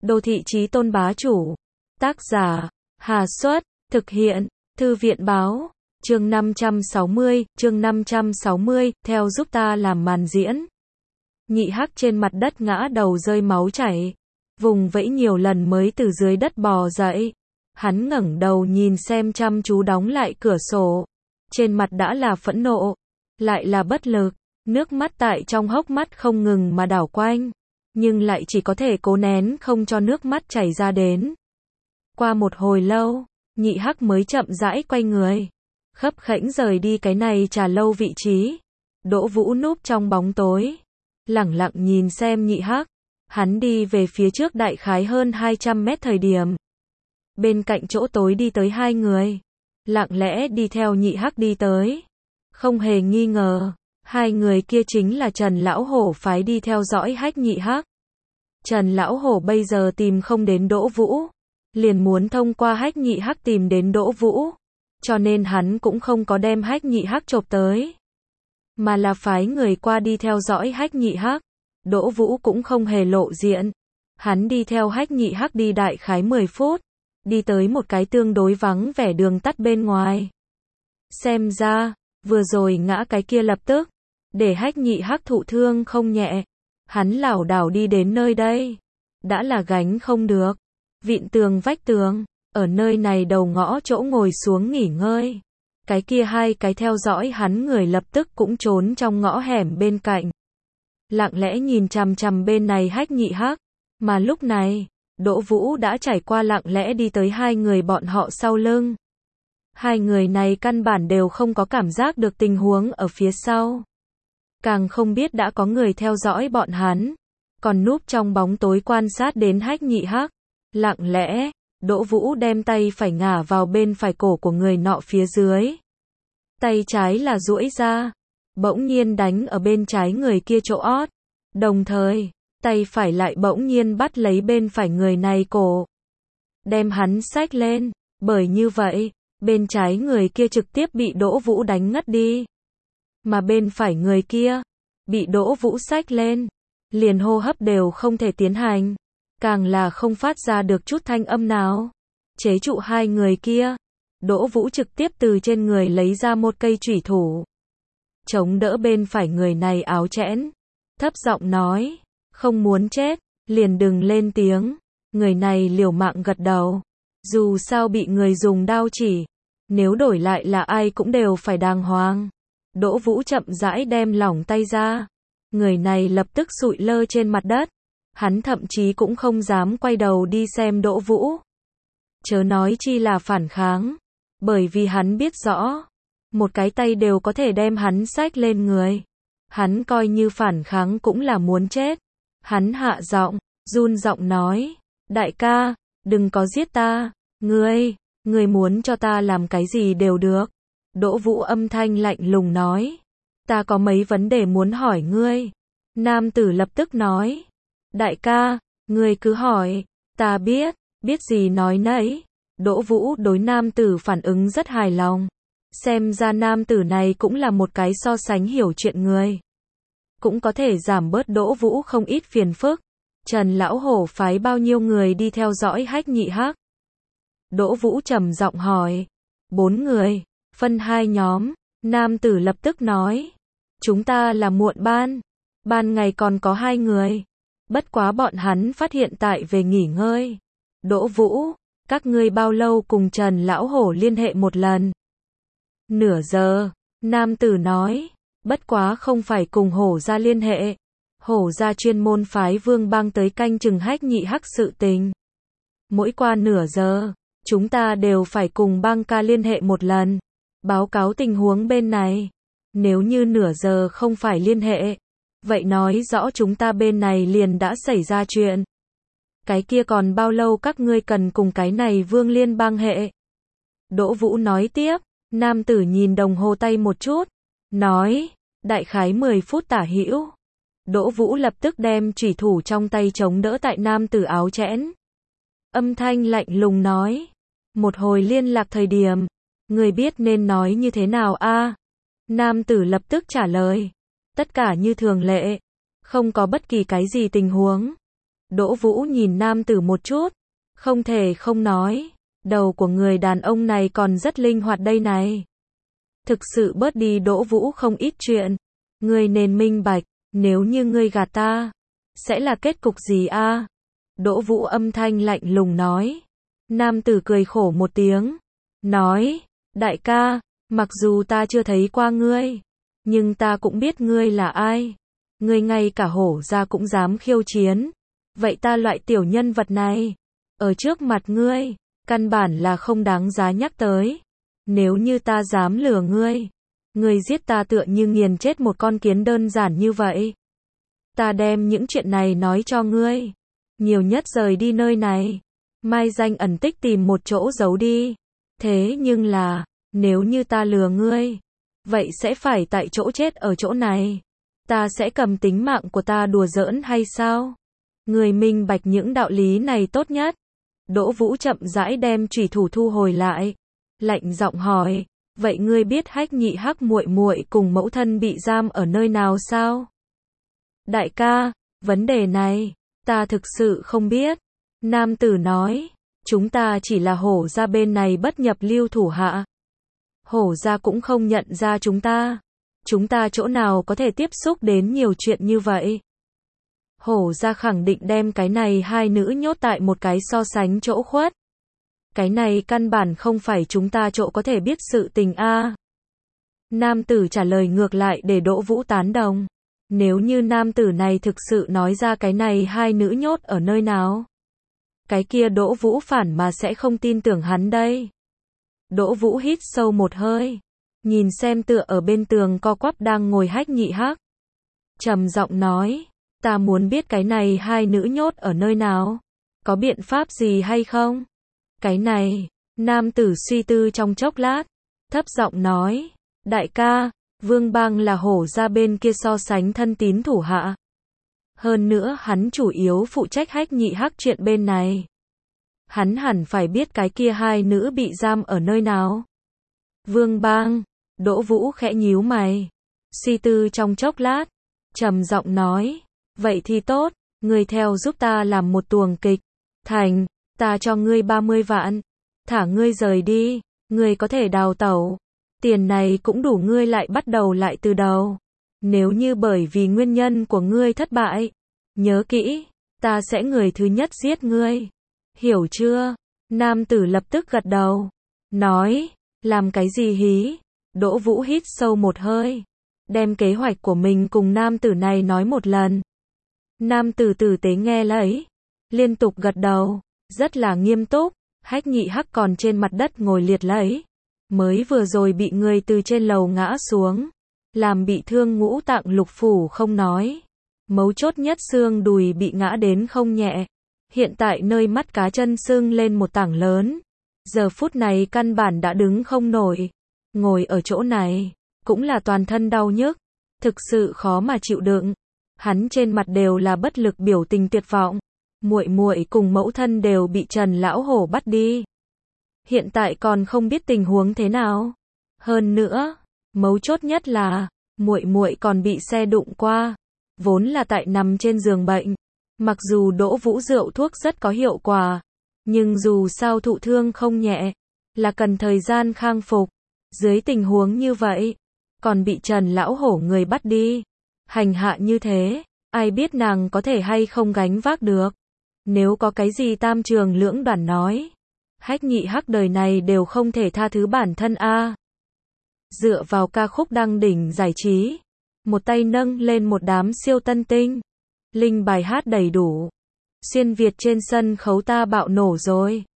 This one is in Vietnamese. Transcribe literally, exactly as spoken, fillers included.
Đô thị chí tôn bá chủ. Tác giả, Hà Xuất, thực hiện, Thư viện báo, chương năm trăm sáu mươi, chương năm trăm sáu mươi, theo giúp ta làm màn diễn. Nhị Hắc trên mặt đất ngã đầu rơi máu chảy, vùng vẫy nhiều lần mới từ dưới đất bò dậy. Hắn ngẩng đầu nhìn xem chăm chú đóng lại cửa sổ, trên mặt đã là phẫn nộ, lại là bất lực, nước mắt tại trong hốc mắt không ngừng mà đảo quanh, nhưng lại chỉ có thể cố nén không cho nước mắt chảy ra đến. Qua một hồi lâu, Nhị Hắc mới chậm rãi quay người, khấp khểnh rời đi cái này trà lâu vị trí. Đỗ Vũ núp trong bóng tối, lẳng lặng nhìn xem Nhị Hắc. Hắn đi về phía trước đại khái hơn hai trăm mét thời điểm. Bên cạnh chỗ tối đi tới hai người, lặng lẽ đi theo Nhị Hắc đi tới. Không hề nghi ngờ, hai người kia chính là Trần Lão Hổ phái đi theo dõi Hách Nhị Hắc. Trần Lão Hổ bây giờ tìm không đến Đỗ Vũ, liền muốn thông qua Hách Nhị Hắc tìm đến Đỗ Vũ, cho nên hắn cũng không có đem Hách Nhị Hắc chộp tới, mà là phái người qua đi theo dõi Hách Nhị Hắc. Đỗ Vũ cũng không hề lộ diện, hắn đi theo Hách Nhị Hắc đi đại khái mười phút, đi tới một cái tương đối vắng vẻ đường tắt bên ngoài. Xem ra, vừa rồi ngã cái kia lập tức để Hách Nhị Hắc thụ thương không nhẹ. Hắn lảo đảo đi đến nơi đây, đã là gánh không được, vịn tường vách tường, ở nơi này đầu ngõ chỗ ngồi xuống nghỉ ngơi. Cái kia hai cái theo dõi hắn người lập tức cũng trốn trong ngõ hẻm bên cạnh, lặng lẽ nhìn chằm chằm bên này Hách Nhị Hắc. Mà lúc này, Đỗ Vũ đã trải qua lặng lẽ đi tới hai người bọn họ sau lưng. Hai người này căn bản đều không có cảm giác được tình huống ở phía sau, càng không biết đã có người theo dõi bọn hắn, còn núp trong bóng tối quan sát đến Hách Nhị Hắc. Lặng lẽ, Đỗ Vũ đem tay phải ngả vào bên phải cổ của người nọ phía dưới, tay trái là duỗi ra, bỗng nhiên đánh ở bên trái người kia chỗ ót, đồng thời, tay phải lại bỗng nhiên bắt lấy bên phải người này cổ, đem hắn xách lên. Bởi như vậy, bên trái người kia trực tiếp bị Đỗ Vũ đánh ngất đi, mà bên phải người kia bị Đỗ Vũ xách lên, liền hô hấp đều không thể tiến hành, càng là không phát ra được chút thanh âm nào. Chế trụ hai người kia, Đỗ Vũ trực tiếp từ trên người lấy ra một cây chủy thủ, chống đỡ bên phải người này áo chẽn, thấp giọng nói, không muốn chết, liền đừng lên tiếng. Người này liều mạng gật đầu, dù sao bị người dùng đao chỉ, nếu đổi lại là ai cũng đều phải đàng hoàng. Đỗ Vũ chậm rãi đem lỏng tay ra, người này lập tức sụi lơ trên mặt đất, hắn thậm chí cũng không dám quay đầu đi xem Đỗ Vũ, chớ nói chi là phản kháng, bởi vì hắn biết rõ, một cái tay đều có thể đem hắn xách lên người, hắn coi như phản kháng cũng là muốn chết. Hắn hạ giọng, run giọng nói, đại ca, đừng có giết ta, ngươi, ngươi muốn cho ta làm cái gì đều được. Đỗ Vũ âm thanh lạnh lùng nói, ta có mấy vấn đề muốn hỏi ngươi. Nam tử lập tức nói, đại ca, ngươi cứ hỏi, ta biết, biết gì nói nấy. Đỗ Vũ đối nam tử phản ứng rất hài lòng, xem ra nam tử này cũng là một cái so sánh hiểu chuyện người, cũng có thể giảm bớt Đỗ Vũ không ít phiền phức. Trần Lão Hổ phái bao nhiêu người đi theo dõi Hách Nhị Hắc? Đỗ Vũ trầm giọng hỏi. Bốn người, phân hai nhóm. Nam tử lập tức nói, chúng ta là muộn ban, ban ngày còn có hai người, bất quá bọn hắn phát hiện tại về nghỉ ngơi. Đỗ Vũ, các ngươi bao lâu cùng Trần Lão Hổ liên hệ một lần? Nửa giờ. Nam tử nói, bất quá không phải cùng Hổ gia liên hệ, Hổ gia chuyên môn phái Vương Bang tới canh chừng Hách Nhị Hắc sự tình. Mỗi qua nửa giờ, chúng ta đều phải cùng Bang ca liên hệ một lần, báo cáo tình huống bên này. Nếu như nửa giờ không phải liên hệ, vậy nói rõ chúng ta bên này liền đã xảy ra chuyện. Cái kia còn bao lâu các ngươi cần cùng cái này Vương liên bang hệ? Đỗ Vũ nói tiếp. Nam tử nhìn đồng hồ tay một chút, nói, đại khái mười phút tả hữu. Đỗ Vũ lập tức đem chủy thủ trong tay chống đỡ tại nam tử áo chẽn, âm thanh lạnh lùng nói, một hồi liên lạc thời điểm, người biết nên nói như thế nào a? À? Nam tử lập tức trả lời, tất cả như thường lệ, không có bất kỳ cái gì tình huống. Đỗ Vũ nhìn nam tử một chút, không thể không nói, đầu của người đàn ông này còn rất linh hoạt đây này. Thực sự bớt đi Đỗ Vũ không ít chuyện, ngươi nên minh bạch, nếu như ngươi gạt ta, sẽ là kết cục gì a? Đỗ Vũ âm thanh lạnh lùng nói. Nam tử cười khổ một tiếng, nói, đại ca, mặc dù ta chưa thấy qua ngươi, nhưng ta cũng biết ngươi là ai. Ngươi ngay cả hổ gia cũng dám khiêu chiến. Vậy ta loại tiểu nhân vật này, ở trước mặt ngươi, căn bản là không đáng giá nhắc tới. Nếu như ta dám lừa ngươi, ngươi giết ta tựa như nghiền chết một con kiến đơn giản như vậy. Ta đem những chuyện này nói cho ngươi, nhiều nhất rời đi nơi này, mai danh ẩn tích tìm một chỗ giấu đi. Thế nhưng là, nếu như ta lừa ngươi, vậy sẽ phải tại chỗ chết ở chỗ này. Ta sẽ cầm tính mạng của ta đùa giỡn hay sao? Ngươi minh bạch những đạo lý này tốt nhất. Đỗ Vũ chậm rãi đem chủy thủ thu hồi lại, lạnh giọng hỏi, vậy ngươi biết Hách Nhị Hắc muội muội cùng mẫu thân bị giam ở nơi nào sao? Đại ca, vấn đề này, ta thực sự không biết. Nam tử nói, chúng ta chỉ là hổ gia bên này bất nhập lưu thủ hạ. Hổ gia cũng không nhận ra chúng ta. Chúng ta chỗ nào có thể tiếp xúc đến nhiều chuyện như vậy? Hổ gia khẳng định đem cái này hai nữ nhốt tại một cái so sánh chỗ khuất. Cái này căn bản không phải chúng ta chỗ có thể biết sự tình a. Nam tử trả lời ngược lại để Đỗ Vũ tán đồng. Nếu như nam tử này thực sự nói ra cái này hai nữ nhốt ở nơi nào, cái kia Đỗ Vũ phản mà sẽ không tin tưởng hắn đây. Đỗ Vũ hít sâu một hơi, nhìn xem tựa ở bên tường co quắp đang ngồi Hách Nhị Hắc, trầm giọng nói, ta muốn biết cái này hai nữ nhốt ở nơi nào, có biện pháp gì hay không? Cái này, nam tử suy tư trong chốc lát, thấp giọng nói, đại ca, Vương Bang là hổ gia bên kia so sánh thân tín thủ hạ. Hơn nữa hắn chủ yếu phụ trách Hách Nhị Hắc chuyện bên này. Hắn hẳn phải biết cái kia hai nữ bị giam ở nơi nào. Vương Bang, Đỗ Vũ khẽ nhíu mày, suy tư trong chốc lát, trầm giọng nói, vậy thì tốt, ngươi theo giúp ta làm một tuồng kịch, thành, ta cho ngươi ba mươi vạn, thả ngươi rời đi, ngươi có thể đào tẩu. Tiền này cũng đủ ngươi lại bắt đầu lại từ đầu. Nếu như bởi vì nguyên nhân của ngươi thất bại, nhớ kỹ, ta sẽ người thứ nhất giết ngươi. Hiểu chưa? Nam tử lập tức gật đầu, nói, làm cái gì hí? Đỗ Vũ hít sâu một hơi, đem kế hoạch của mình cùng nam tử này nói một lần. Nam tử tử tế nghe lấy, liên tục gật đầu, rất là nghiêm túc. Hách Nhị Hắc còn trên mặt đất ngồi liệt lấy, mới vừa rồi bị người từ trên lầu ngã xuống, làm bị thương ngũ tạng lục phủ không nói, mấu chốt nhất xương đùi bị ngã đến không nhẹ, hiện tại nơi mắt cá chân sưng lên một tảng lớn, giờ phút này căn bản đã đứng không nổi, ngồi ở chỗ này, cũng là toàn thân đau nhức, thực sự khó mà chịu đựng. Hắn trên mặt đều là bất lực biểu tình tuyệt vọng, muội muội cùng mẫu thân đều bị Trần lão hổ bắt đi. Hiện tại còn không biết tình huống thế nào. Hơn nữa, mấu chốt nhất là, muội muội còn bị xe đụng qua, vốn là tại nằm trên giường bệnh. Mặc dù Đỗ Vũ rượu thuốc rất có hiệu quả, nhưng dù sao thụ thương không nhẹ, là cần thời gian khang phục. Dưới tình huống như vậy, còn bị Trần lão hổ người bắt đi, hành hạ như thế, ai biết nàng có thể hay không gánh vác được. Nếu có cái gì tam trường lưỡng đoàn nói, Hách Nhị Hắc đời này đều không thể tha thứ bản thân a. Dựa vào ca khúc đăng đỉnh giải trí, một tay nâng lên một đám siêu tân tinh, linh bài hát đầy đủ, xuyên Việt trên sân khấu ta bạo nổ rồi.